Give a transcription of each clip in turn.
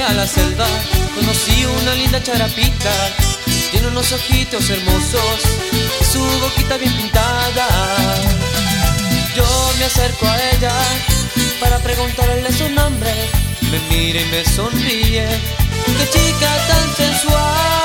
a la selva conocí una linda charapita. Tiene unos ojitos hermosos y su boquita bien pintada. Yo me acerco a ella para preguntarle su nombre. Me mira y me sonríe. ¡Qué chica tan sensual!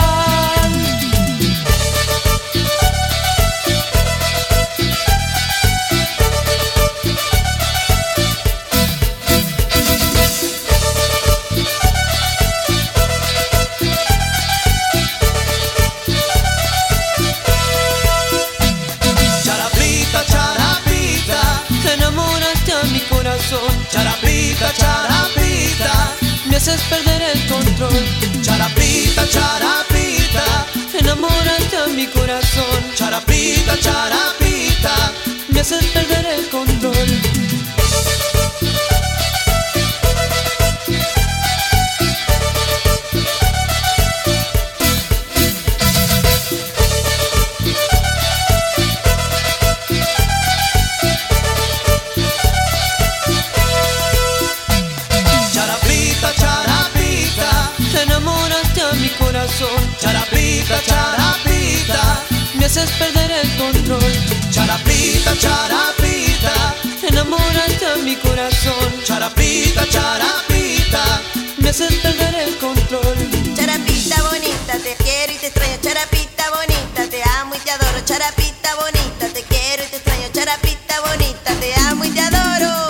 Charapita, charapita, me haces perder el control. Charapita, charapita, enamoraste a mi corazón. Charapita, charapita, me haces perder el control. Charapita, charapita, me haces perder el control. Charapita, charapita, enamoraste a mi corazón. Charapita, charapita, me haces perder el control. Charapita bonita, te quiero y te extraño. Charapita bonita, te amo y te adoro. Charapita bonita, te quiero y te extraño. Charapita bonita, te amo y te adoro.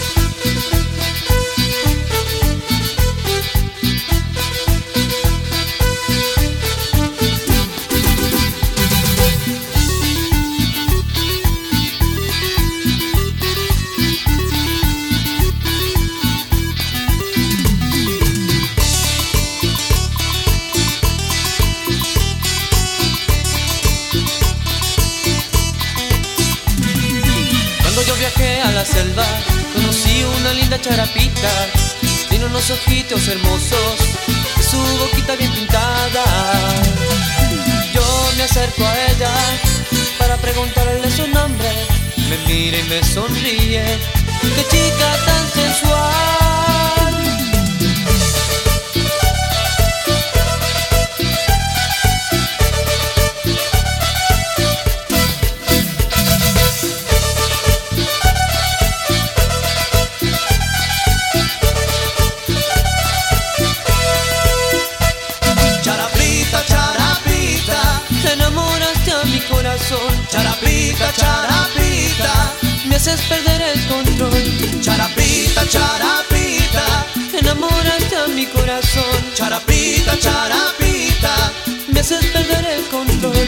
Yo viajé a la selva, conocí una linda charapita. Tiene unos ojitos hermosos y su boquita bien pintada. Yo me acerco a ella para preguntarle su nombre. Me mira y me sonríe. ¡Qué chica tan sensual! Charapita, charapita, me haces perder el control. Charapita, charapita, enamoraste a mi corazón. Charapita, charapita, me haces perder el control.